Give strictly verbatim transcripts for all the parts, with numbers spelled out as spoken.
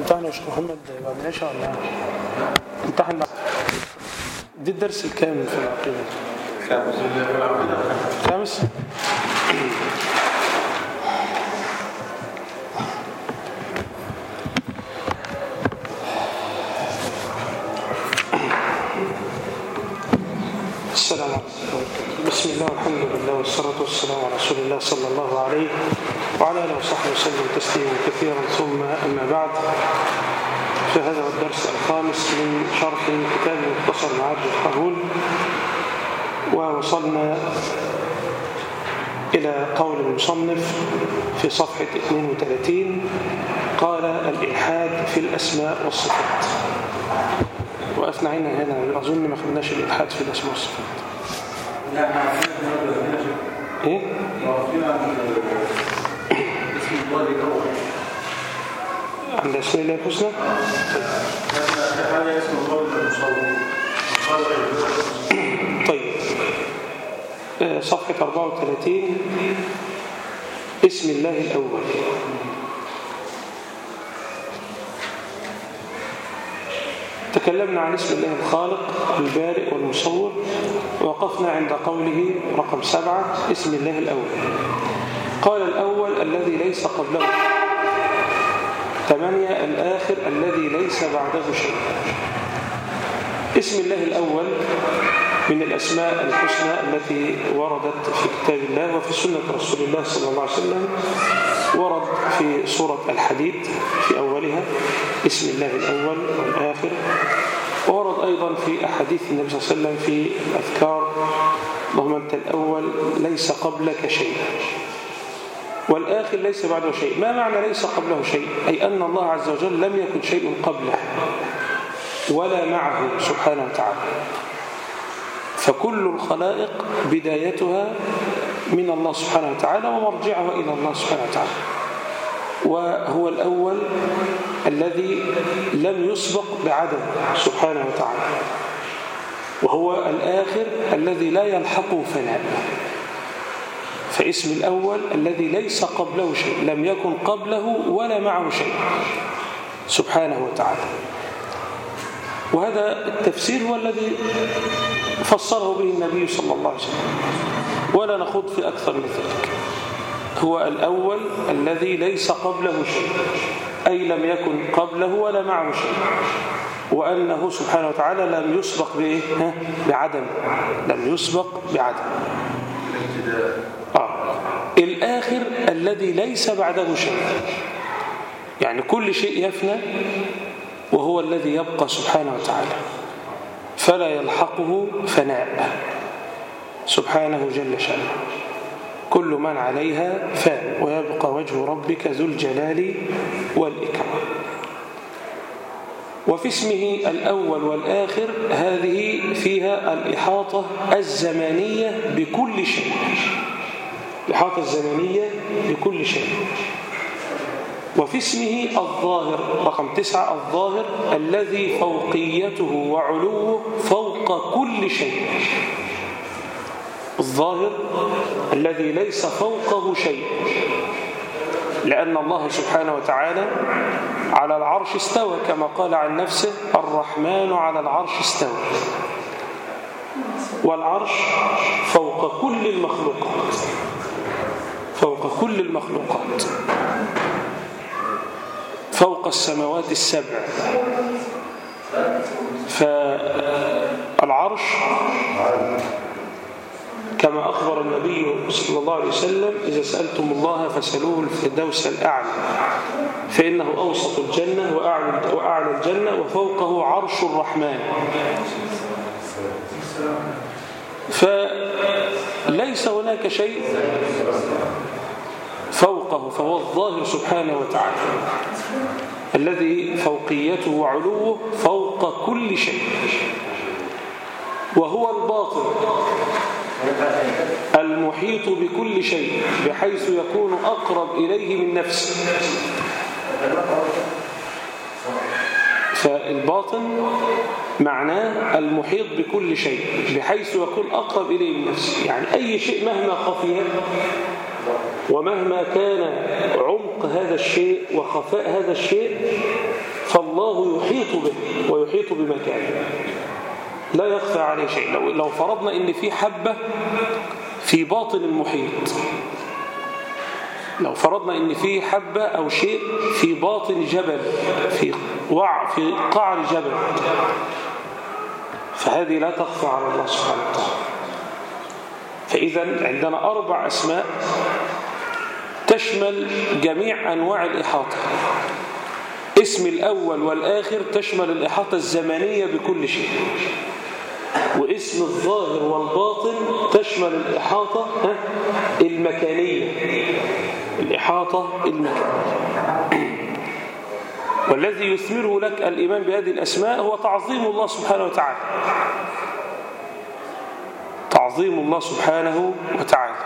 امتحن يا شيخ محمد بعد العشاء ولا امتحن؟ دي الدرس الكامل في العقيدة. خامس خامس. السلام عليكم. بسم الله والحمد لله والصلاة والسلام على رسول الله صلى الله عليه وعلى آله وصحبه وسلم تسليما كثيرا، ثم أما بعد، فهذا هو الدرس الخامس من شرح كتاب مختصر معارج القبول، ووصلنا إلى قول المصنف في صفحة اثنين وثلاثين، قال الإلحاد في الأسماء والصفات. وقفنا عنا هنا، أظن ما خدناش الإلحاد في الأسماء والصفات. لا ما عرفنا إيه؟ ما عرفنا اسم الله الأول عند أسماء الله الحسنى. هذا اسم الله المصور. طيب، صفحة أربعة وثلاثين، اسم الله الأول. تكلمنا عن اسم الله الخالق البارئ والمصور، ووقفنا عند قوله رقم سبعة اسم الله الأول. قال الأول الذي ليس قبله. ثمانية الآخر الذي ليس بعده شيء. اسم الله الأول من الأسماء الحسنى التي وردت في كتاب الله وفي سنة رسول الله صلى الله عليه وسلم. ورد في سورة الحديد في أولها اسم الله الأول والآخر، وورد أيضا في أحاديث النبي صلى الله عليه وسلم في الأذكار: اللهم أنت الأول ليس قبلك شيء، والآخر ليس بعده شيء. ما معنى ليس قبله شيء؟ أي أن الله عز وجل لم يكن شيء قبله ولا معه سبحانه وتعالى، فكل الخلائق بدايتها من الله سبحانه وتعالى ومرجعها إلى الله سبحانه وتعالى. وهو الأول الذي لم يسبق بعدم سبحانه وتعالى، وهو الآخر الذي لا يلحقه فناء. فاسم الأول الذي ليس قبله شيء، لم يكن قبله ولا معه شيء سبحانه وتعالى. وهذا التفسير هو الذي فسره به النبي صلى الله عليه وسلم، ولا نخوض في أكثر من ذلك. هو الأول الذي ليس قبله شيء، أي لم يكن قبله ولا معه شيء، وأنه سبحانه وتعالى لم يسبق بإيه؟ بعدم، لم يسبق بعدم. آه. الآخر الذي ليس بعده شيء، يعني كل شيء يفنى وهو الذي يبقى سبحانه وتعالى، فلا يلحقه فناء سبحانه جل شأنه. كل من عليها فان، ويبقى وجه ربك ذو الجلال والإكرام. وفي اسمه الأول والآخر هذه فيها الإحاطة الزمانية بكل شيء، الإحاطة الزمانية بكل شيء. وفي اسمه الظاهر رقم تسعة، الظاهر الذي فوقيته وعلوه فوق كل شيء. الظاهر الذي ليس فوقه شيء، لأن الله سبحانه وتعالى على العرش استوى، كما قال عن نفسه: الرحمن على العرش استوى. والعرش فوق كل المخلوقات، فوق كل المخلوقات، فوق السماوات السبع. فالعرش كما أخبر النبي صلى الله عليه وسلم: إذا سألتم الله فسألوه الفردوس الأعلى، فإنه أوسط الجنة وأعلى الجنة وفوقه عرش الرحمن. فليس هناك شيء فوقه، فهو الظاهر سبحانه وتعالى الذي فوقيته وعلوه فوق كل شيء. وهو الباطن المحيط بكل شيء، بحيث يكون أقرب إليه من نفسه. فالباطن معناه المحيط بكل شيء، بحيث يكون أقرب إليه من نفسه. يعني أي شيء مهما خفي ومهما كان عمق هذا الشيء وخفاء هذا الشيء، فالله يحيط به ويحيط بمكانه، لا يخفى عليه شيء. لو, لو فرضنا ان في حبة في باطن المحيط، لو فرضنا ان في حبة او شيء في باطن جبل، في وع في قعر جبل، فهذه لا تخفى على الله سبحانه وتعالى. فإذا عندنا أربع أسماء تشمل جميع أنواع الإحاطة. اسم الأول والآخر تشمل الإحاطة الزمنية بكل شيء، واسم الظاهر والباطن تشمل الإحاطة المكانية، الإحاطة المكانية. والذي يثمره لك الإيمان بهذه الأسماء هو تعظيم الله سبحانه وتعالى، تعظيم الله سبحانه وتعالى،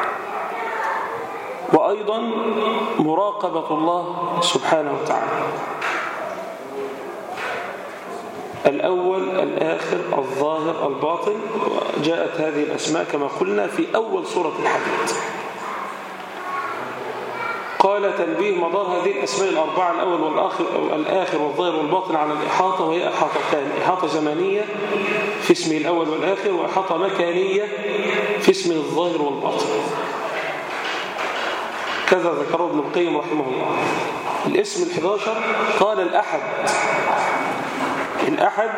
وأيضا مراقبة الله سبحانه وتعالى. الأول الآخر الظاهر الباطن، جاءت هذه الأسماء كما قلنا في أول سورة الحديد. قال تنبيه مدار هذه الأسماء الأربعة الأول والآخر الآخر والظاهر والباطن على الإحاطة، وهي إحاطتان: إحاطة زمنية في اسمه الأول والآخر، وإحاطة مكانية في اسمه الظاهر والباطن. كذا ذكره ابن القيم رحمه الله. الاسم الحادي عشر قال الأحد. الأحد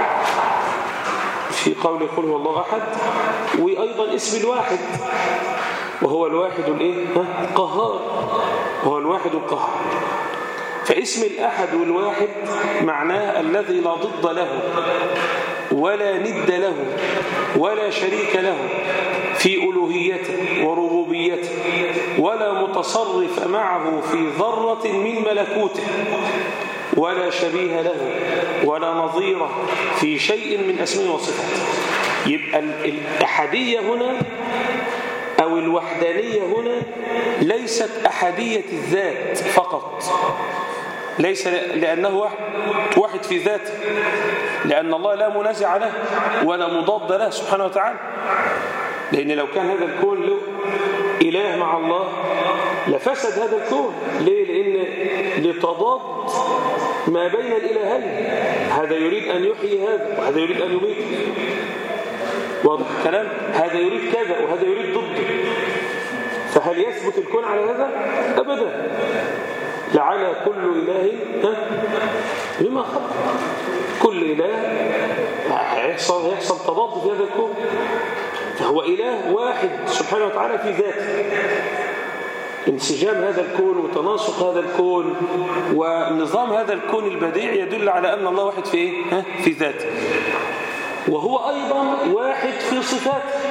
في قول يقول هو الله أحد، وأيضا اسم الواحد، وهو الواحد الايه القهار، وهو الواحد القهار. فاسم الأحد والواحد معناه الذي لا ضد له ولا ند له ولا شريك له في ألوهيته وربوبيته، ولا متصرف معه في ذرة من ملكوته، ولا شبيه له ولا نظيره في شيء من أسمائه وصفاته. يبقى الأحدية هنا أو الوحدانية هنا ليست أحدية الذات فقط، ليس لأنه واحد, واحد في ذاته، لأن الله لا منازع له ولا مضاد له سبحانه وتعالى. لأن لو كان هذا الكون له إله مع الله لفسد هذا الكون. ليه؟ لأن لتضاد ما بين الإلهين، هذا يريد أن يحيي هذا وهذا يريد أن يميت. واضح الكلام؟ هذا يريد كذا وهذا يريد ضده. فهل يثبت الكون على هذا؟ أبدا. لعل كل إله بما خلق، كل إله يحصل يحصل تضاد في هذا الكون. فهو إله واحد سبحانه وتعالى في ذاته. انسجام هذا الكون وتناسق هذا الكون ونظام هذا الكون البديع يدل على أن الله واحد في إيه؟ في ذاته، وهو أيضا واحد في صفاته،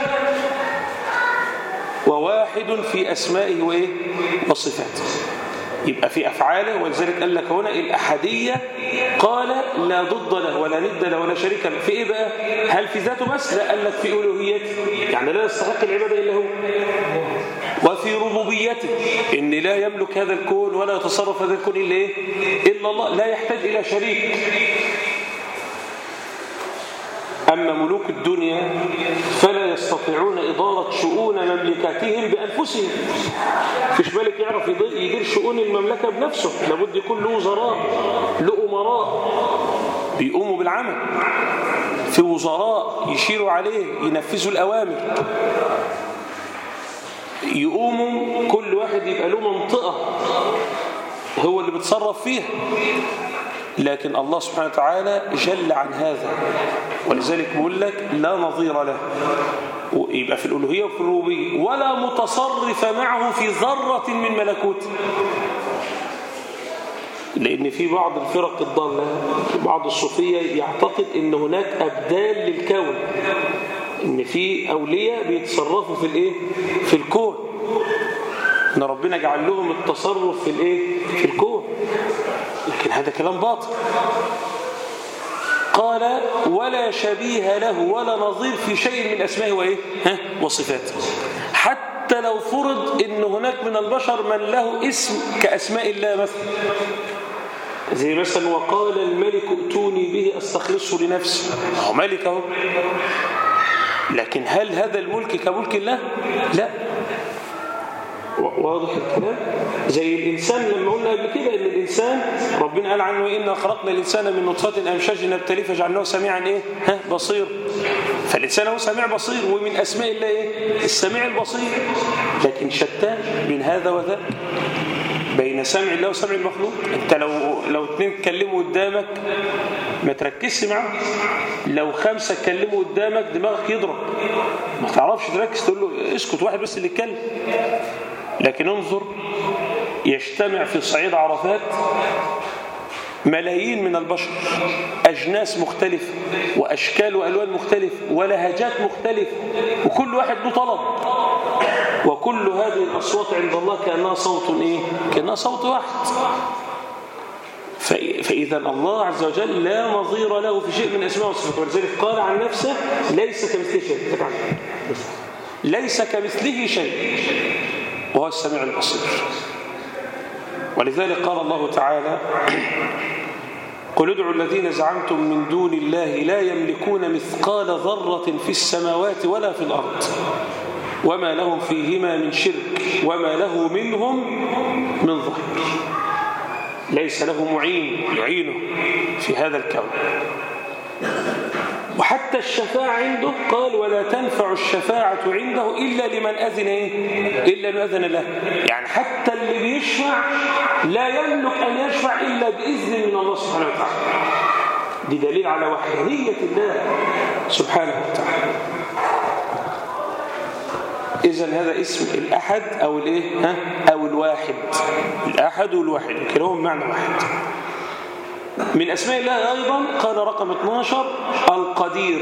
وواحد في أسمائه وإيه؟ وصفاته. يبقى في أفعاله، ولذلك قال لك هنا الأحدية قال لا ضد له ولا ند له ولا شريك له. في إيه بقى؟ هل في ذاته بس؟ لا، قال لك في ألوهيته، يعني لا يستحق العبادة إلا هو. وفي ربوبيته، إن لا يملك هذا الكون ولا يتصرف هذا الكون إلا إيه؟ إلا الله، لا يحتاج إلى شريك. أما ملوك الدنيا فلا يستطيعون إدارة شؤون مملكتهم بأنفسهم. فيش ملك يعرف يدير شؤون المملكة بنفسه، لابد يكون له وزراء، له أمراء بيقوموا بالعمل، في وزراء يشيروا عليه ينفذوا الأوامر، يقوموا كل واحد يبقى له منطقة هو اللي بيتصرف فيها. لكن الله سبحانه وتعالى جل عن هذا، ولذلك بيقول لك لا نظير له، يبقى في الألوهية وفي الربوبية، ولا متصرف معه في ذرة من ملكوته. لأن في بعض الفرق الضالة، بعض الصوفية يعتقد أن هناك أبدال للكون، أن في أولياء بيتصرفوا في الإيه؟ في الكون، أن ربنا جعل لهم التصرف في الإيه؟ في الكون. لكن هذا كلام باطل. قال ولا شبيه له ولا نظير في شيء من أسمائه وإيه؟ ها؟ وصفاته. حتى لو فرض أن هناك من البشر من له اسم كأسماء الله مثلا، زي مثلا وقال الملك ائتوني به أستخلصه لنفسي، هو ملك اهو، لكن هل هذا الملك كملك الله؟ لا. واضح الكلام؟ زي الإنسان لما قلنا قبل كده إن الإنسان ربنا قال عنه إنا خلقنا الإنسان من نطفة أمشاج نبتليه فجعلناه سميعا إيه؟ ها بصير. فالإنسان هو سميع بصير، ومن أسماء الله إيه؟ السميع البصير. لكن شتان بين هذا وذاك، بين سمع الله وسمع المخلوق. أنت لو لو اثنين اتكلموا قدامك ما تركزش معاهم، لو خمسة اتكلموا قدامك دماغك يضرب، ما تعرفش تركز، تقول له اسكت، واحد بس اللي يتكلم. لكن انظر، يجتمع في صعيد عرفات ملايين من البشر، أجناس مختلفة وأشكال وألوان مختلفة ولهجات مختلفة، وكل واحد له طلب، وكل هذه الأصوات عند الله كأنها صوت إيه؟ كأنها صوت واحد. فإذا الله عز وجل لا نظير له في شيء من أسماء وصفاته، ولذلك قال عن نفسه ليس كمثله شيء، ليس كمثله شيء وهو السميع البصير. ولذلك قال الله تعالى قل ادعوا الذين زعمتم من دون الله لا يملكون مثقال ذرة في السماوات ولا في الأرض وما لهم فيهما من شرك وما له منهم من ظهير. ليس له معين يعينه في هذا الكون. وحتى الشفاعة عنده قال ولا تنفع الشفاعة عنده إلا لمن أذن إيه؟ إلا لمن أذن له. يعني حتى اللي بيشفع لا يملك أن يشفع إلا بإذن من الله سبحانه وتعالى. دي دليل على وحدانية الله سبحانه وتعالى. إذن هذا اسم الأحد أو الإيه؟ ها؟ أو الواحد. الأحد والواحد كلهم معنى واحد. من أسماء الله أيضا قال رقم اثناشر القدير،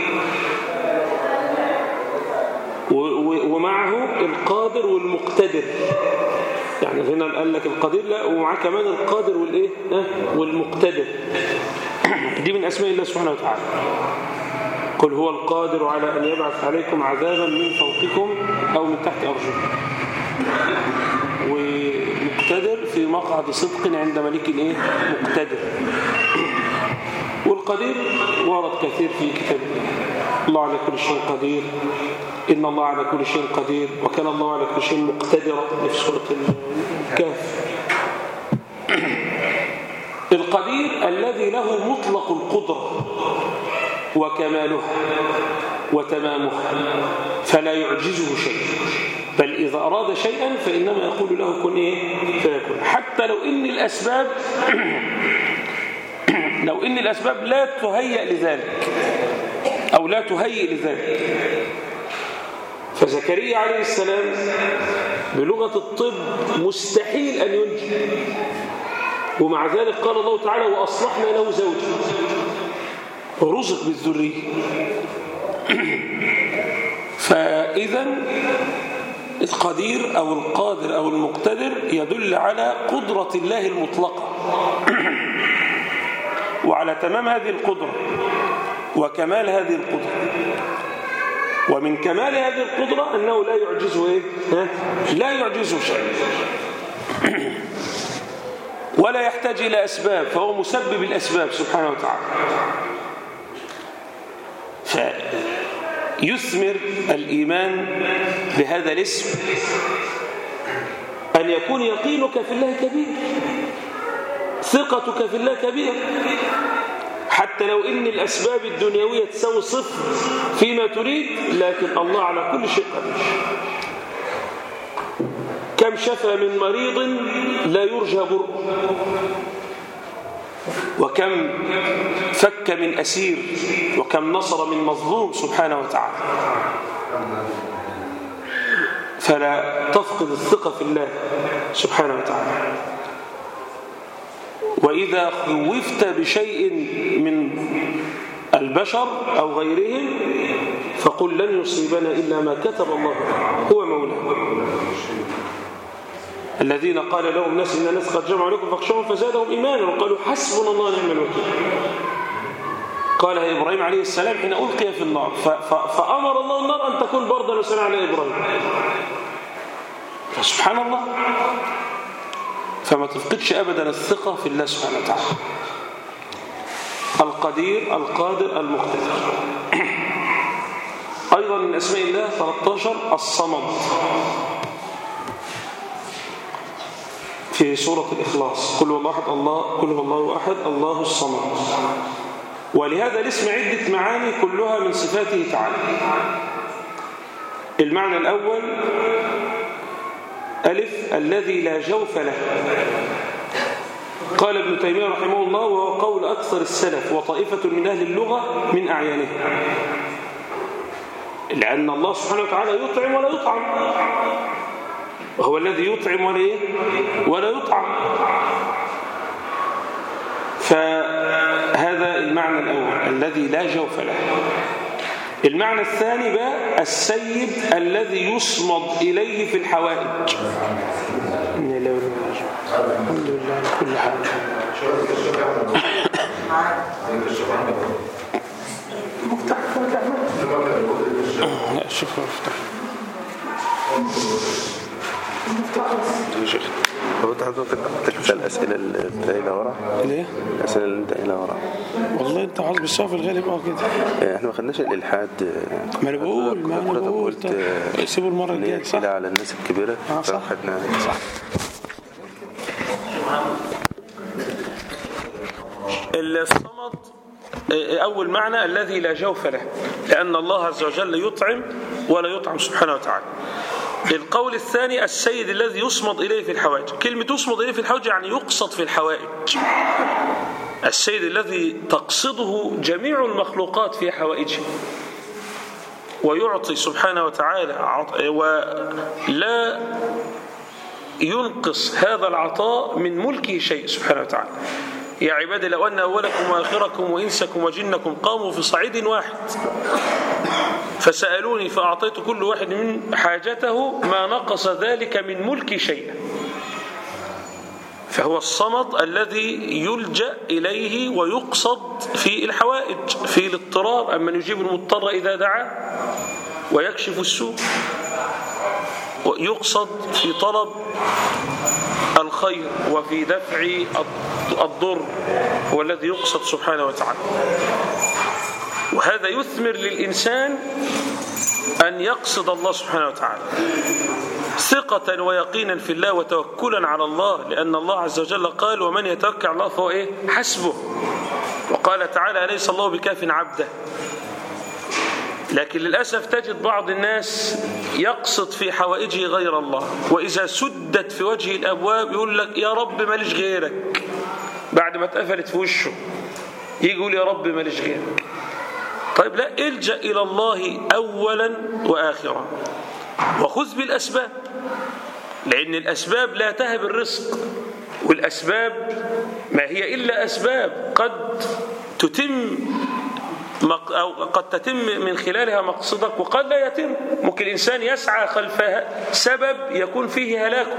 ومعه القادر والمقتدر. يعني هنا قال لك القدير، لا ومعه كمان القادر والإيه؟ والمقتدر. دي من أسماء الله سبحانه وتعالى. قل هو القادر على أن يبعث عليكم عذابا من فوقكم أو من تحت أرجلكم، ومقتدر في مقعد صدق عند ملك الايه مقتدر. والقدير ورد كثير في كتاب الله. الله على كل شيء قدير، إن الله على كل شيء قدير، وكان الله على كل شيء مقتدرا في سورة الكهف. القدير الذي له مطلق القدرة وكمالها وتمامها، فلا يعجزه شيء، بل إذا أراد شيئا فإنما يقول له كن إيه فيكون. حتى لو إن الأسباب لو إن الأسباب لا تهيئ لذلك أو لا تهيئ لذلك. فزكريا عليه السلام بلغة الطب مستحيل أن ينجب، ومع ذلك قال الله تعالى وأصلحنا له زوجه، رزق بالذرية. فإذا القدير أو القادر أو المقتدر يدل على قدرة الله المطلقة وعلى تمام هذه القدرة وكمال هذه القدرة. ومن كمال هذه القدرة أنه لا يعجزه إيه؟ لا يعجزه شيء ولا يحتاج إلى أسباب، فهو مسبب الأسباب سبحانه وتعالى. فيثمر الإيمان بهذا الاسم أن يكون يقينك في الله كبير، ثقتك في الله كبير، حتى لو إن الأسباب الدنيوية تساوي صفر فيما تريد، لكن الله على كل شيء قدير. كم شفى من مريض لا يرجى برؤ، وكم فك من أسير، وكم نصر من مظلوم سبحانه وتعالى. فلا تفقد الثقة في الله سبحانه وتعالى. وإذا خوفت بشيء من البشر أو غيرهم فقل لن يصيبنا إلا ما كتب الله هو مولانا. الذين قال لهم الناس إن الناس قد جمعوا لكم فاخشوهم فزادهم إيمانا وقالوا حسبنا الله ونعم الوكيل. قال إبراهيم عليه السلام حين ألقي في النار فأمر الله النار أن تكون بردا وسلام على إبراهيم. فسبحان الله، فما تفقدش أبدا الثقة في الله سبحانه وتعالى. القدير القادر المقتدر. أيضا من أسماء الله ثلاثة عشر الصمد. في سورة الإخلاص، قل هو الله أحد الله قل هو الله أحد الله الصمد. ولهذا الاسم عدة معاني كلها من صفاته تعالى. المعنى الأول ألف الذي لا جوف له. قال ابن تيمية رحمه الله وهو قول أكثر السلف وطائفة من أهل اللغة من أعيانه، لأن الله سبحانه وتعالى يطعم ولا يطعم، وهو الذي يطعم ولا ولا يطعم. فهذا المعنى الأول الذي لا جوف له. المعنى الثاني بقى السيد الذي يصمد إليه في الحوائج. الحمد لله على كل حال. مفتاح لا شكرا مفتاح هو انت حضرتك تسال الاسئله اللي انت قايلها ورا؟ ليه؟ الاسئله اللي انت قايلها ورا والله انت عاوز بالصوت في الغالب اه كده. احنا ما خدناش الالحاد. ما انا بقول ما انا بقول سيبوا المره الجايه صح على الناس الكبيره. اه صح خدناها صح. الصمد أول معنى الذي لا جوف له، لأن الله عز وجل يطعم ولا يطعم سبحانه وتعالى. القول الثاني السيد الذي يصمد إليه في الحوائج. كلمة يصمد إليه في الحوائج يعني يقصد في الحوائج. السيد الذي تقصده جميع المخلوقات في حوائجه، ويعطي سبحانه وتعالى ولا ينقص هذا العطاء من ملكه شيء سبحانه وتعالى. يا عبادي لو أن أولكم وآخركم وإنسكم وجنكم قاموا في صعيد واحد فسألوني فأعطيت كل واحد من حاجته ما نقص ذلك من ملك شيئا. فهو الصمد الذي يلجأ إليه ويقصد في الحوائج في الاضطرار، أما يجيب المضطر إذا دعا ويكشف السوء، ويقصد في طلب الخير وفي دفع الضر، هو الذي يقصد سبحانه وتعالى. وهذا يثمر للإنسان أن يقصد الله سبحانه وتعالى ثقة ويقينا في الله وتوكلا على الله، لأن الله عز وجل قال ومن يتوكل على الله فهو إيه؟ حسبه. وقال تعالى أليس الله بكاف عبده. لكن للأسف تجد بعض الناس يقصد في حوائجه غير الله، وإذا سدت في وجه الأبواب يقول لك يا رب ماليش غيرك، بعد ما اتقفلت في وشه يجي يقول يا رب ماليش غيرك. طيب لا، الجأ إلى الله أولا وآخرا وخذ بالأسباب، لأن الأسباب لا تهب الرزق، والأسباب ما هي إلا أسباب قد تتم أو قد تتم من خلالها مقصدك وقد لا يتم. ممكن الإنسان يسعى خلفها سبب يكون فيه هلاكه،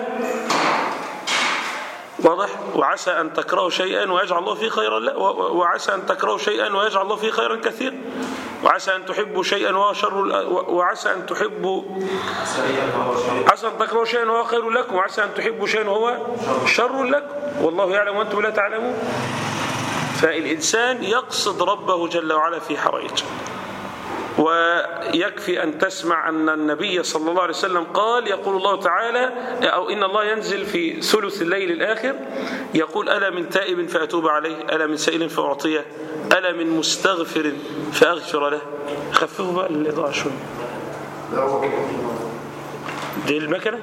واضح؟ وعسى أن تكرهوا شيئا ويجعل الله فيه خيرا لا، وعسى أن تكرهوا شيئا ويجعل الله فيه خيرا كثيرا، وعسى أن تحبوا شيئا وهو شر، وعسى أن تحبوا عسى أن تكرهوا شيئا وهو خير لكم، وعسى أن تحبوا شيئا وهو شر لكم، والله يعلم وأنتم لا تعلمون. فالإنسان يقصد ربه جل وعلا في حوائجه. ويكفي أن تسمع أن النبي صلى الله عليه وسلم قال يقول الله تعالى أو إن الله ينزل في ثلث الليل الآخر يقول ألا من تائب فأتوب عليه، ألا من سائل فأعطيه، ألا من مستغفر فأغفر له. خففوا بقى الإضاءة شوية دي المكنة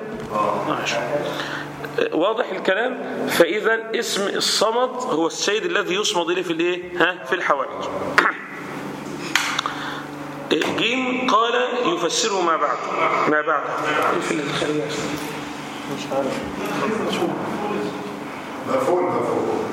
واضح الكلام. فإذا اسم الصمد هو السيد الذي يصمد إليه في الإيه؟ ها في الحوائج. جيم قال يفسره ما بعد ما بعد في الخلية مش عارف مفهوم مفهوم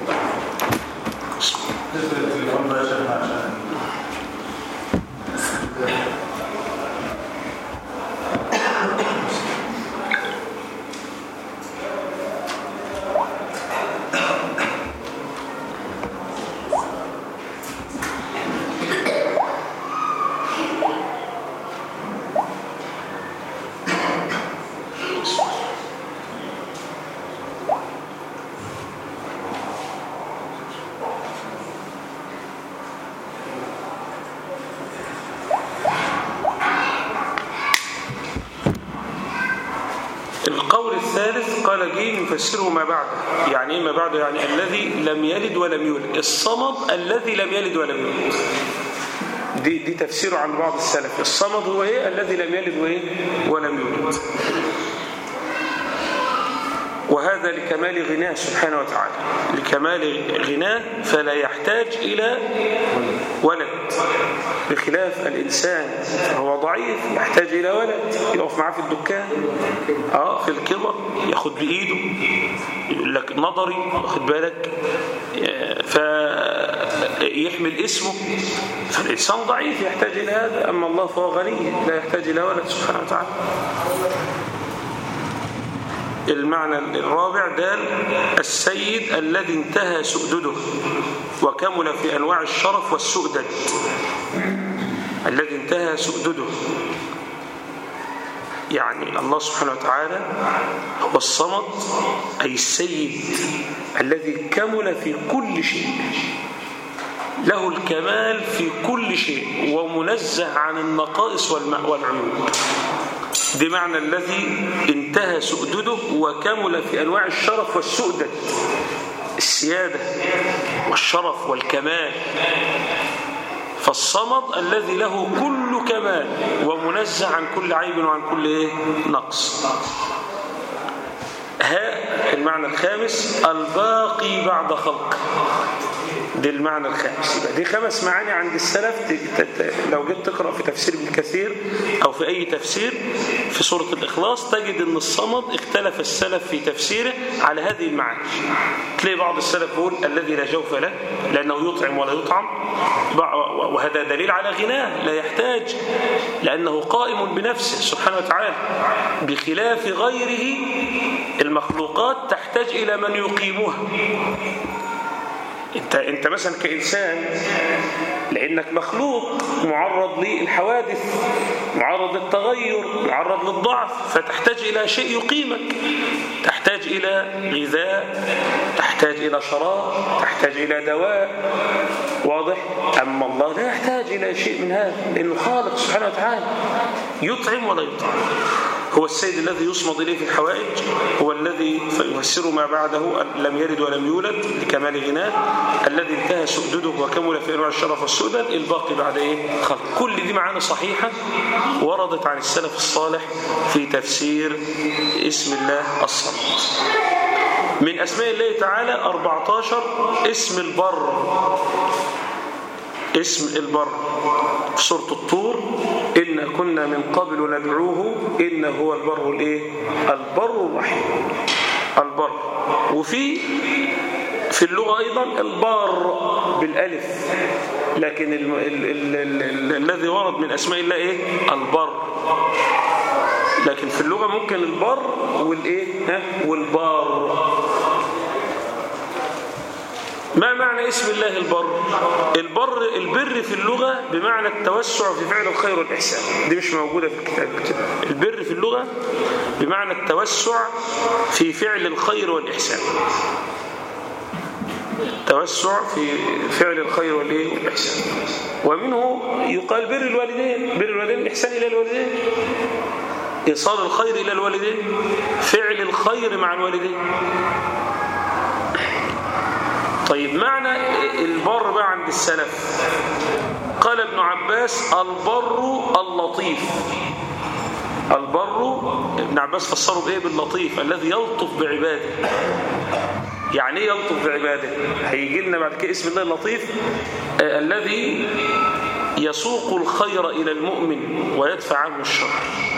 قال جيم يفسره ما بعده. يعني ايه ما بعده؟ يعني الذي لم يلد ولم يولد، الصمد الذي لم يلد ولم يولد. دي دي تفسيره عن بعض السلف. الصمد هو ايه؟ الذي لم يلد وايه ولم يولد. وهذا لكمال غناه سبحانه وتعالى، لكمال غناه فلا يحتاج إلى ولد، بخلاف الإنسان فهو ضعيف يحتاج إلى ولد، يقف معاه في الدكان آه في الكبر ياخد بإيده يقول لك نظري واخد بالك فيحمل اسمه. فالإنسان ضعيف يحتاج إلى هذا، أما الله فهو غني لا يحتاج إلى ولد سبحانه وتعالى. المعنى الرابع دال السيد الذي انتهى سؤدده وكمل في أنواع الشرف والسؤدد. الذي انتهى سؤدده يعني الله سبحانه وتعالى هو الصمد، أي السيد الذي كمل في كل شيء، له الكمال في كل شيء ومنزه عن النقائص والعيوب. دي معنى الذي انتهى سؤدده وكمل في أنواع الشرف والسؤدد، السيادة والشرف والكمال. فالصمد الذي له كل كمال ومنزه عن كل عيب وعن كل إيه؟ نقص. ها المعنى الخامس الباقي بعد خلق. دي المعنى الخامس. يبقى دي خمس معاني عند السلف. لو جيت تقرأ في تفسير ابن كثير أو في أي تفسير في سورة الإخلاص تجد أن الصمد اختلف السلف في تفسيره على هذه المعاني. تلاقي بعض السلف يقول الذي لا جوف له لأنه يطعم ولا يطعم، وهذا دليل على غناه لا يحتاج لأنه قائم بنفسه سبحانه وتعالى، بخلاف غيره المخلوقات تحتاج إلى من يقيمها. انت انت مثلا كإنسان لأنك مخلوق معرض للحوادث، معرض للتغير، معرض للضعف، فتحتاج إلى شيء يقيمك، تحتاج إلى غذاء، تحتاج إلى شراب، تحتاج إلى دواء. واضح؟ أما الله لا يحتاج إلى شيء من هذا لأنه خالق سبحانه وتعالى يطعم ولا يطعم. هو السيد الذي يصمد إليه في الحوائج، هو الذي يفسر ما بعده لم يلد ولم يولد لكمال غناه، الذي انتهى سؤدده وكمل في أنواع الشرف والسؤدد، الباقي بعد إيه؟ خلق. كل دي معاني صحيحة وردت عن السلف الصالح في تفسير اسم الله الصمد. من أسماء الله تعالى أربعة عشر اسم البر. اسم البر في سورة الطور إن كنا من قبل ندعوه إنه هو البر الإيه؟ البر الرحيم. البر. وفي في اللغة أيضا البار بالألف، لكن ال ال ال ال ال الذي ورد من أسماء الله إيه؟ البر. لكن في اللغة ممكن البر والإيه؟ ها؟ والبار. ما معنى اسم الله البر؟ البر البر في اللغة بمعنى التوسع في فعل الخير والإحسان. دي مش موجودة في الكتاب كده. البر في اللغة بمعنى التوسع في فعل الخير والإحسان. التوسع في فعل الخير والإحسان. ومنه يقال بر الوالدين. بر الوالدين الإحسان إلى الوالدين، إيصال الخير إلى الوالدين، فعل الخير مع الوالدين. طيب معنى البر بقى عند السلف، قال ابن عباس البر اللطيف. البر ابن عباس فسره بإيه؟ باللطيف الذي يلطف بعباده. يعني ايه يلطف بعباده؟ هيجي لنا بعد كده اسم الله اللطيف آه الذي يسوق الخير إلى المؤمن ويدفع عنه الشر.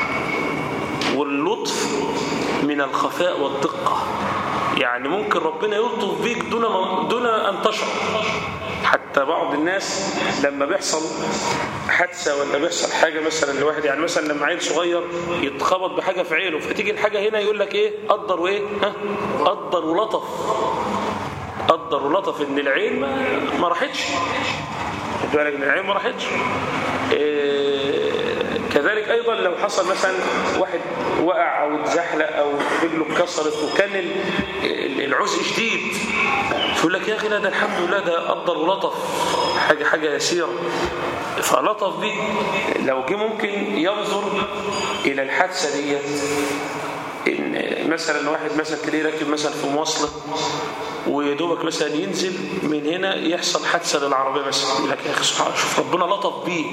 واللطف من الخفاء والدقة، يعني ممكن ربنا يلطف بيك دون دون أن تشعر. حتى بعض الناس لما بيحصل حادثة ولا بيحصل حاجة مثلا لواحد، يعني مثلا لما عيل صغير يتخبط بحاجة في عينه فتيجي الحاجة هنا يقول لك ايه؟ قدر وايه؟ ها؟ قدر ولطف. قدر ولطف ان العين ما, ما راحتش. خد بالك ان العين ما راحتش. إيه كذلك ايضا لو حصل مثلا واحد وقع او اتزحلق او رجله اتكسرت وكان العزء شديد، يقول لك يا اخي لا ده الحمد لله ده قدر ولطف، حاجه حاجه يسيره. فلطف بيه. لو جه ممكن ينظر الى الحادثه ديت ان مثلا واحد مثلا تلاقيه راكب مثلا في مواصله ويدوبك مثلا ينزل من هنا يحصل حادثه للعربيه مثلا، يقول لك يا اخي سبحان الله شوف ربنا لطف بيه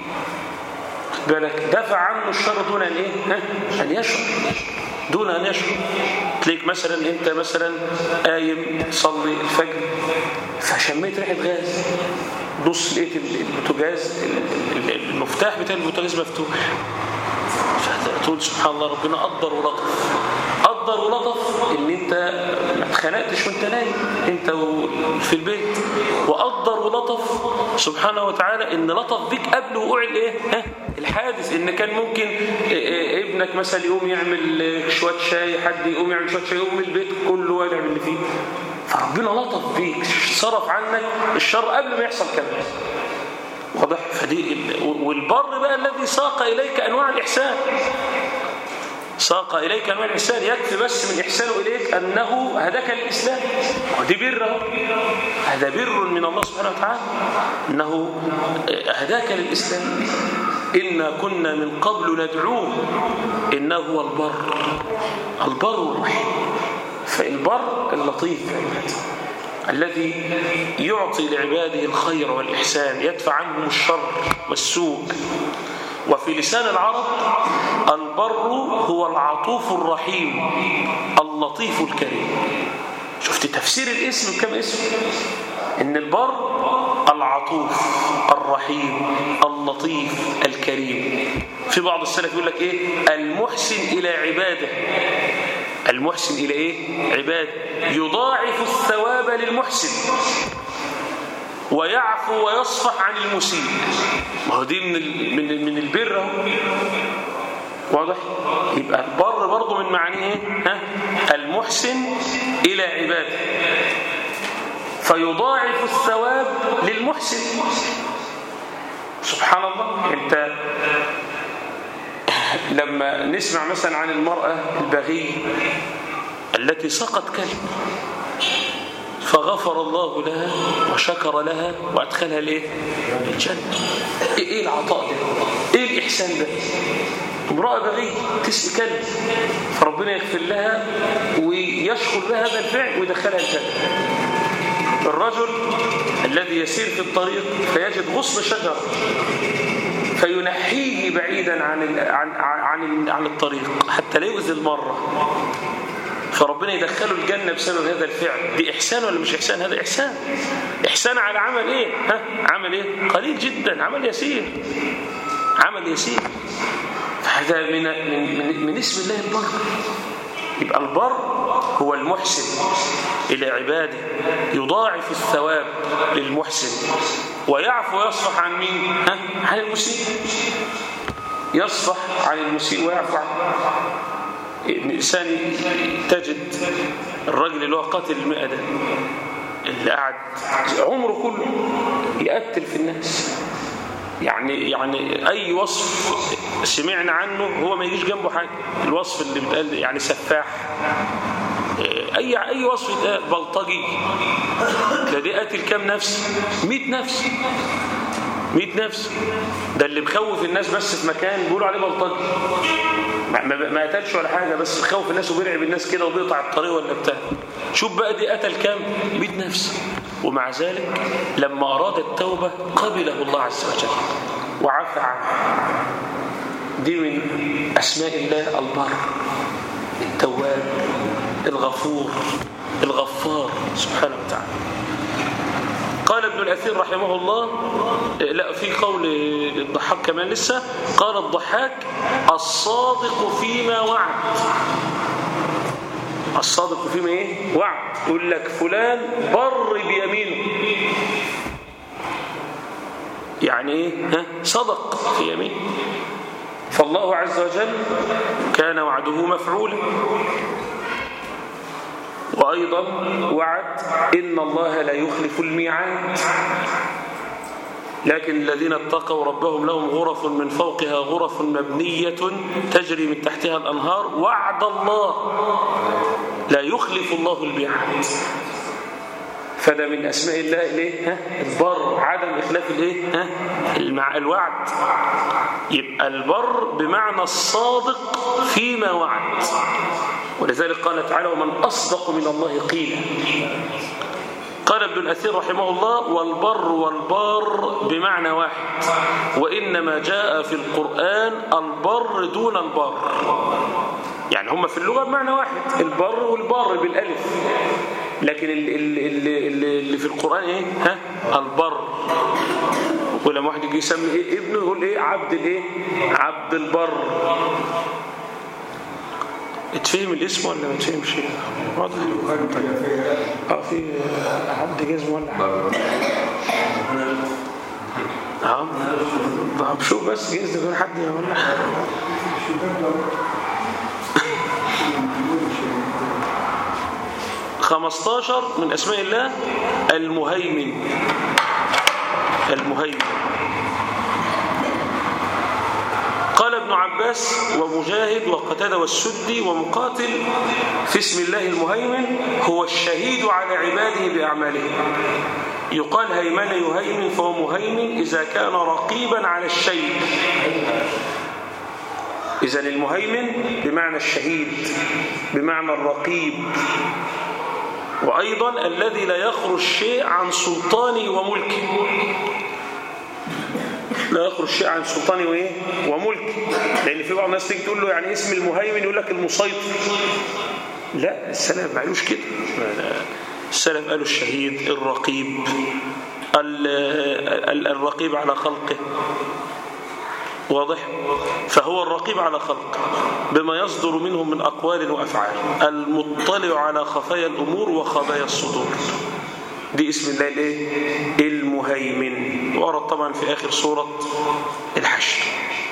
بالك، دفع عنه الشر دون ان ايه ها ان يشعر، دون ان يشعر. تلاقيك مثلا انت مثلا قايم تصلي الفجر فشميت ريحه غاز، بص لقيت البوتاجاز المفتاح بتاع البوتاجاز مفتوح، تقول سبحان الله ربنا قدر ولطف، قدر ولطف ان انت ما اتخنقتش وانت نايم انت في البيت، وقدر ولطف سبحانه وتعالى ان لطف بيك قبل وقوع الايه ها الحادث، ان كان ممكن ابنك مثلا يقوم يعمل شويه شاي، حد يقوم يعمل شويه شاي يقوم البيت كله والع اللي فيه، فربنا لطف بيك صرف عنك الشر قبل ما يحصل كمان. واضح؟ فدي والبر بقى الذي ساق اليك انواع الاحسان، ساق اليك انواع الاحسان، يكفي بس من احسانه اليك انه هداك للاسلام، ودي بر، هذا بر من الله سبحانه وتعالى انه هداك للاسلام. إنا كنا من قبل ندعوه إنه هو البر، البر الرحيم. فالبر اللطيف الذي يعطي لعباده الخير والإحسان، يدفع عنهم الشر والسوء. وفي لسان العرب البر هو العطوف الرحيم اللطيف الكريم. شفت تفسير الاسم كم اسم؟ إن البر العطوف الرحيم اللطيف الكريم. في بعض السلف يقول لك إيه؟ المحسن إلى عباده، المحسن إلى إيه؟ عباده، يضاعف الثواب للمحسن ويعفو ويصفح عن المسيء. ما هو دي من من من البر اهو. واضح؟ يبقى البر برضه من معانيه ها المحسن إلى عباده فيضاعف الثواب للمحسن. سبحان الله. انت لما نسمع مثلا عن المرأة البغية التي سقط كلب فغفر الله لها وشكر لها وأدخلها الايه؟ الجنة. ايه العطاء ده؟ ايه الإحسان ده؟ امرأة بغية تسقي كلب فربنا يغفر لها ويشكر لها هذا الفعل ويدخلها الجنة. الرجل الذي يسير في الطريق فيجد غصن شجر فينحيه بعيدا عن عن عن عن الطريق حتى لا يؤذي المرة، فربنا يدخله الجنة بسبب هذا الفعل. دي إحسان ولا مش إحسان؟ هذا إحسان. إحسان على عمل إيه؟ ها؟ عمل إيه؟ قليل جدا، عمل يسير، عمل يسير. فهذا من من من اسم الله البر. يبقى البر هو المحسن إلى عباده، يضاعف الثواب للمحسن ويعفو ويصفح عن مين؟ ها؟ عن المسيء. يصفح عن المسيء ويعفو عن الإنسان. تجد الرجل اللي هو قاتل المئة ده اللي قعد عمره كله يقتل في الناس، يعني يعني أي وصف سمعنا عنه هو ما يجيش جنبه حاجة. الوصف اللي بيتقال يعني سفاح، أي أي وصف يتقال، بلطجي، ده قاتل كام نفس؟ مئة نفس، مئة نفس. ده اللي بخوف الناس بس في مكان بيقولوا عليه بلطجي، ما قتلش ولا حاجة بس بخوف الناس وبيرعب الناس كده وبيقطع الطريق ولا بتاع. شوف بقى دي قتل كام؟ مئة نفس. ومع ذلك لما أراد التوبة قبله الله عز وجل وعفى عنه. دي من أسماء الله البر، التواب، الغفور، الغفار سبحانه وتعالى. قال ابن الأثير رحمه الله، لا في قول الضحاك كمان لسه، قال الضحاك الصادق فيما وعد. الصادق فيما ايه؟ وعد. يقول لك فلان بر بيمينه، يعني ايه؟ ها؟ صدق في يمينه. فالله عز وجل كان وعده مفعولا. وأيضا وعد إن الله لا يخلف الميعاد. لكن الذين اتقوا ربهم لهم غرف من فوقها غرف مبنية تجري من تحتها الأنهار وعد الله لا يخلف الله الميعاد. فده من أسماء الله إليه البر، عدم إخلاف الإيه؟ ها؟ الوعد. يبقى البر بمعنى الصادق فيما وعد. ولذلك قال تعالى ومن أصدق من الله قيلا. قال ابن الأثير رحمه الله والبر والبار بمعنى واحد، وإنما جاء في القرآن البر دون البار، يعني هم في اللغة بمعنى واحد، البر والبار بالألف، لكن اللي, اللي, اللي في القرآن إيه؟ ها؟ البر. ولما واحد يجي يسمي إيه ابنه يقول إيه عبد الإيه؟ عبد البر. اتفهم الاسم ولا ما تفهمش؟ واضح؟ اه في عبد جزم ولا حاجه؟ اه طب شوف بس جزم يكون حد ولا حاجه. خمستاشر من اسماء الله المهيمن. المهيمن قال ابن عباس ومجاهد وقتادة والسدي ومقاتل في اسم الله المهيمن هو الشهيد على عباده بأعمالهم. يقال هيمن يهيمن فهو مهيمن إذا كان رقيبا على الشيء. إذن المهيمن بمعنى الشهيد بمعنى الرقيب، وأيضا الذي لا يخرج الشيء عن سلطانه وملكه، لا يخرج شيء عن سلطانه وايه وملكه. لان في بعض الناس تيجي تقول له يعني اسم المهيمن يقول لك المسيطر. لا، السلف ما قالوش كده. السلف قالوا الشهيد الرقيب، الرقيب على خلقه. واضح؟ فهو الرقيب على خلقه بما يصدر منهم من أقوال وأفعال، المطلع على خفايا الأمور وخبايا الصدور. دي اسم الله الايه؟ المهيمن، ورد طبعا في آخر سورة الحشر.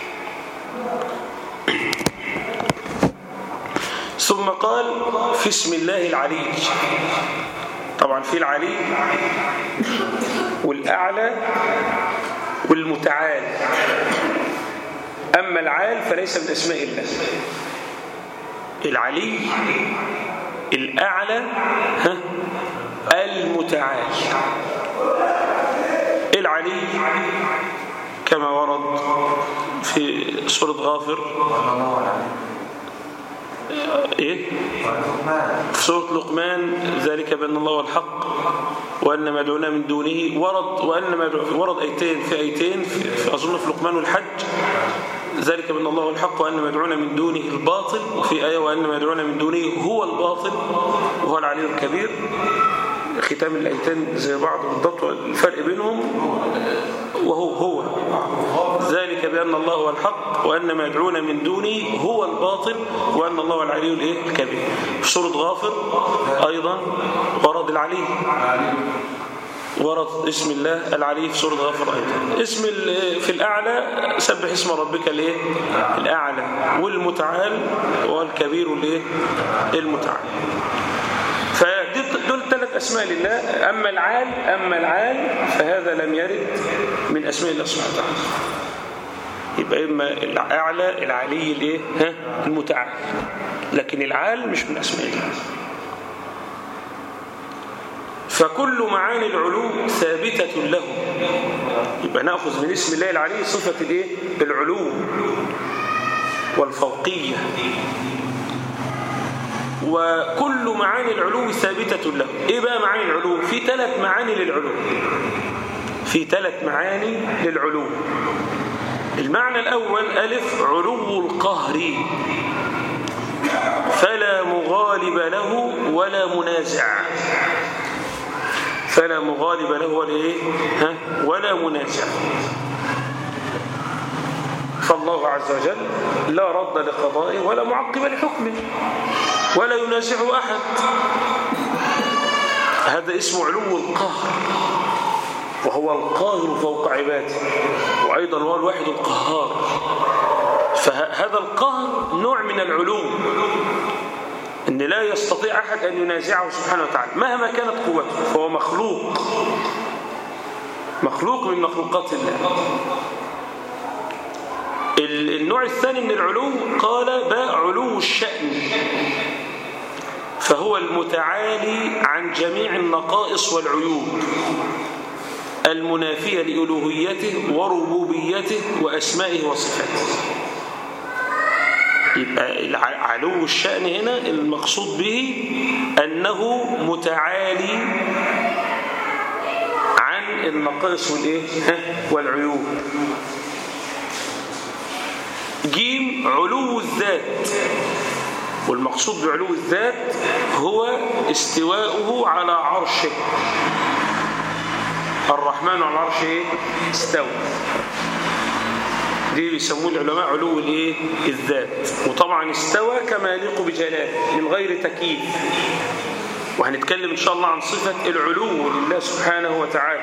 ثم قال في اسم الله العلي. طبعا في العلي والأعلى والمتعال. أما العال فليس من أسماء الله. العلي الأعلى ها المتعال. العلي كما ورد في سورة غافر إيه؟ في سورة لقمان ذلك بأن الله هو الحق وأن ما دعونا من دونه. ورد وأن ما ورد آيتين في آيتين في, في أظن في لقمان والحج، ذلك بأن الله هو الحق وأن ما يدعون من دونه الباطل، وفي آية وأن ما يدعون من دونه هو الباطل وهو العلي الكبير. ختام الآيتين زي بعض بالضبط، الفرق بينهم وهو هو ذلك بأن الله هو الحق وأن ما يدعون من دونه هو الباطل وأن الله هو العلي الايه الكبير. في سورة غافر أيضا ورد العلي، ورد اسم الله العلي في سورة غافر أيضا. اسم في الأعلى سبح اسم ربك الايه الأعلى، والمتعال والكبير الايه المتعال. فدول ثلاث أسماء لله. أما العال أما العال فهذا لم يرد من أسماء الله سبحانه وتعالى. يبقى إما الأعلى العلي الايه ها المتعال، لكن العال مش من أسماء الله. فكل معاني العلو ثابتة له. يبقى نأخذ من اسم الله العلي صفة الايه العلو والفوقية. وكل معاني العلو ثابتة له. ايه بقى معاني العلو؟ في ثلاث معاني للعلو. في ثلاث معاني للعلو. المعنى الأول ألف علو القهر، فلا مغالب له ولا منازع. فلا مغالب له ولا ايه ها ولا منازع. فالله عز وجل لا رد لقضائه ولا معقب لحكمه ولا ينازعه أحد. هذا اسمه علو القهر، وهو القاهر فوق عباده، وأيضا هو الواحد القهار. فهذا القهر نوع من العلو، أن لا يستطيع أحد أن ينازعه سبحانه وتعالى مهما كانت قوته، فهو مخلوق مخلوق من مخلوقات الله. النوع الثاني من العلو قال باء علو الشأن، فهو المتعالي عن جميع النقائص والعيوب المنافية لألوهيته وربوبيته وأسمائه وصفاته. يبقى علو الشأن هنا المقصود به أنه متعالي عن النقائص والإيه والعيوب. جيم علو الذات، والمقصود بعلو الذات هو استواؤه على عرشه. الرحمن على العرش استوى، دي بيسموه العلماء علو الايه الذات. وطبعا استوى كما يليق بجلاله من غير تكييف. وهنتكلم ان شاء الله عن صفة العلو لله سبحانه وتعالى،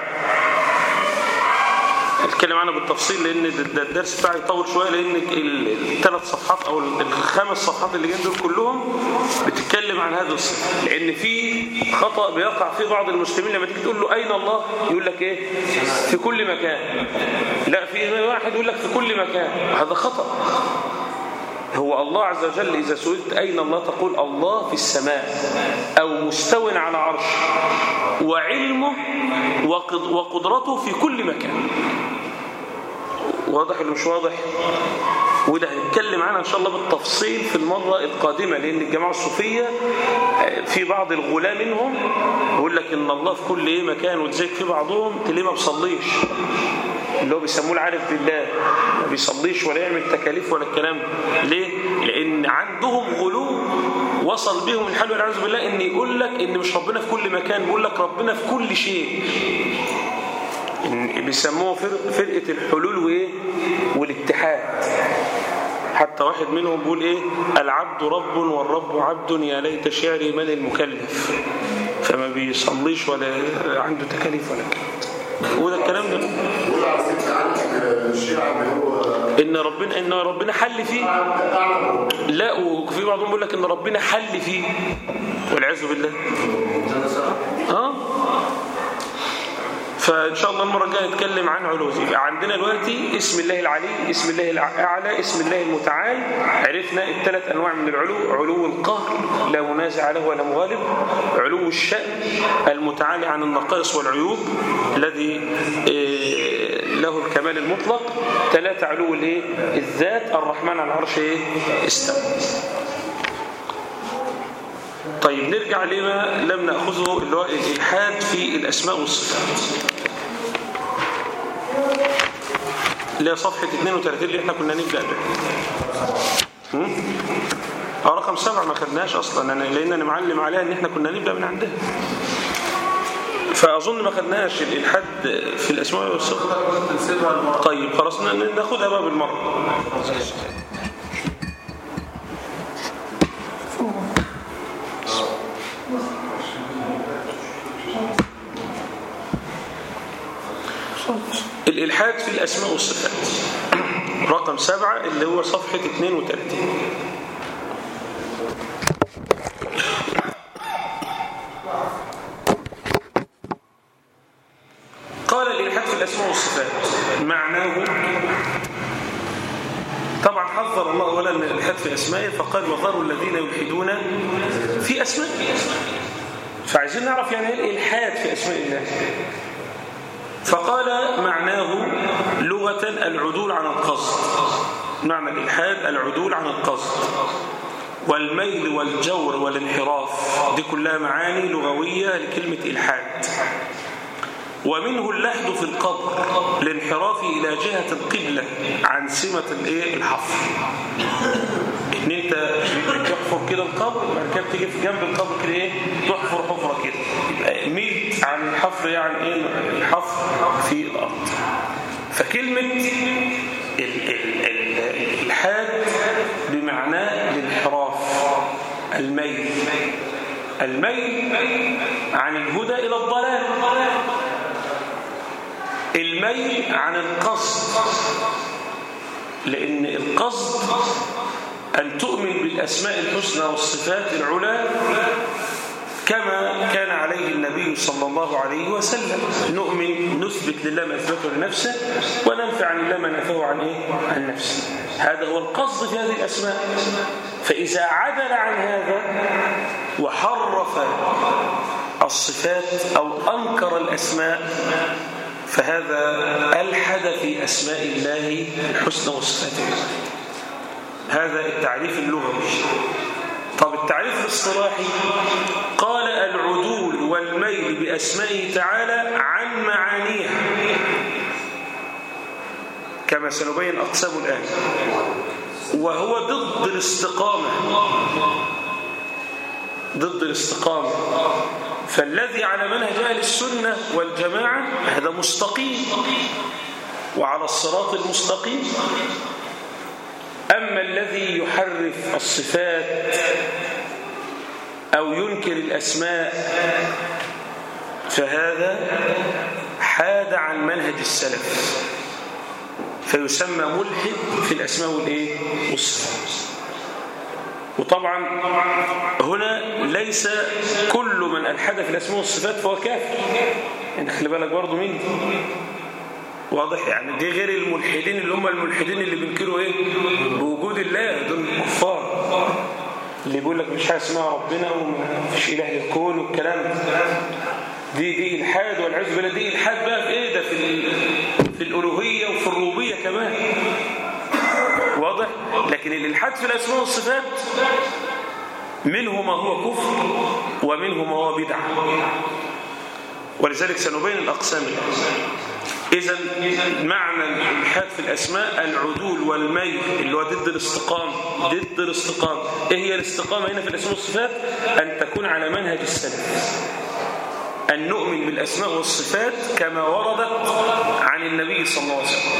هنتكلم عنها بالتفصيل لان الدرس بتاعي يطول شويه، لان الثلاث صفحات او الخمس صفحات اللي جايين دول كلهم بتتكلم عن هذا الصفة. لان في خطأ بيقع في بعض المسلمين لما تيجي تقول له اين الله يقول لك ايه في كل مكان. لا، في واحد يقول لك في كل مكان، هذا خطأ. هو الله عز وجل إذا سئلت أين الله تقول الله في السماء أو مستو على عرش، وعلمه وقدرته في كل مكان. واضح ولا مش واضح؟ وده هنتكلم عنها إن شاء الله بالتفصيل في المرة القادمة، لأن الجماعة الصوفية في بعض الغلاة منهم يقول لك إن الله في كل مكان، وتزيك في بعضهم تلاقيه ما بيصليش، اللي هو بيسموه العارف بالله، ما بيصليش ولا يعمل تكاليف ولا الكلام. ليه؟ لأن عندهم غلو وصل بهم الحال والعياذ بالله إن يقول لك إن مش ربنا في كل مكان، بيقول لك ربنا في كل شيء. بيسموه فرقة الحلول وإيه والاتحاد. حتى واحد منهم بيقول إيه العبد رب والرب عبد، يا ليت شعري من المكلف. فما بيصليش ولا عنده تكاليف ولا كلام. وده الكلام ده ان ربنا ان ربنا حل فيه. لا، وفي بعضهم بيقول لك ان ربنا حل فيه والعياذ بالله. اه فان شاء الله المره الجايه نتكلم عن علوه. يبقى عندنا دلوقتي اسم الله العلي، اسم الله الاعلى، اسم الله المتعال. عرفنا الثلاث انواع من العلو: علو القهر لا منازع له ولا مغالب، علو الشأن المتعالي عن النقائص والعيوب الذي له الكمال المطلق. ثلاثة علو الايه الذات، الرحمن على العرش استوى. طيب نرجع لما لم نأخذه اللي هو الإلحاد في الأسماء والصفات، اللي هي صفحة اثنين وثلاثين اللي احنا كنا نبدأ بها. اه رقم سبعة ما خدناش أصلا، لأن أنا معلم عليها إن احنا كنا نبدأ من عندها، فأظن ما خدناش الإلحاد في الأسماء والصفات. طيب خلاص ناخدها بقى بالمرة. الإلحاد في الأسماء والصفات رقم سبعة اللي هو صفحة اثنين وثلاثين. قال الإلحاد في الأسماء والصفات معناه، طبعا حذر الله أولا من الإلحاد في أسمائه، فقال وذروا الذين يلحدون في أسمائه. فعايزين نعرف يعني ايه الإلحاد في أسماء الله. فقال معناه لغة العدول عن القصد. معنى الإلحاد العدول عن القصد، والميل والجور والانحراف، دي كلها معاني لغوية لكلمة إلحاد. ومنه اللحد في القبر، الانحراف إلى جهة القبلة عن سمة الحفر. ان انت تحفر كده القبر، بعد كده تيجي في جنب القبر كده ايه تحفر حفره كده، يبقى ميل عن الحفر يعني ايه الحفر في الارض. فكلمه الالحاد بمعنى الانحراف، الميل الميل عن الهدى الى الضلال، الميل عن القصد. لان القصد أن تؤمن بالأسماء الحسنى والصفات العلى كما كان عليه النبي صلى الله عليه وسلم. نؤمن نثبت لله ما أثبته لنفسه، وننفي عن الله ما نفاه عن إيه؟ عن نفسه. هذا هو القصد في هذه الأسماء. فإذا عدل عن هذا وحرف الصفات أو أنكر الأسماء، فهذا ألحد في أسماء الله الحسنى والصفات. هذا التعريف اللغوي. طب التعريف الاصطلاحي قال العدول والميل بأسمائه تعالى عن معانيها، كما سنبين أقسامه الآن، وهو ضد الاستقامة، ضد الاستقامة. فالذي على منهج أهل السنة والجماعة هذا مستقيم وعلى الصراط المستقيم. أما الذي يحرف الصفات أو ينكر الأسماء فهذا حاد عن منهج السلف، فيسمى ملحد في الأسماء والإيه؟ والصفات. وطبعا هنا ليس كل من ألحد في الأسماء والصفات فهو كافر، يعني خلي بالك برضه مين واضح، يعني دي غير الملحدين اللي هم الملحدين اللي بينكروا ايه بوجود الله، دول الكفار اللي بيقول لك مش حاجه اسمها ربنا ومفيش اله للكون والكلام ده. دي دي الحاد والعياذ بالله، دي الحاد بقى في ايه ده، في في الالوهيه وفي الربوبيه كمان، واضح. لكن الالحاد في الاسماء والصفات منه ما هو كفر ومنه ما هو بدعه، ولذلك سنبين الاقسام الان. إذن معنى الإلحاد في الأسماء العدول والميل اللي هو ضد الاستقامة. ضد الاستقامة إيه هي الاستقامة هنا في الأسماء والصفات؟ أن تكون على منهج السلف، أن نؤمن بالأسماء والصفات كما وردت عن النبي صلى الله عليه وسلم.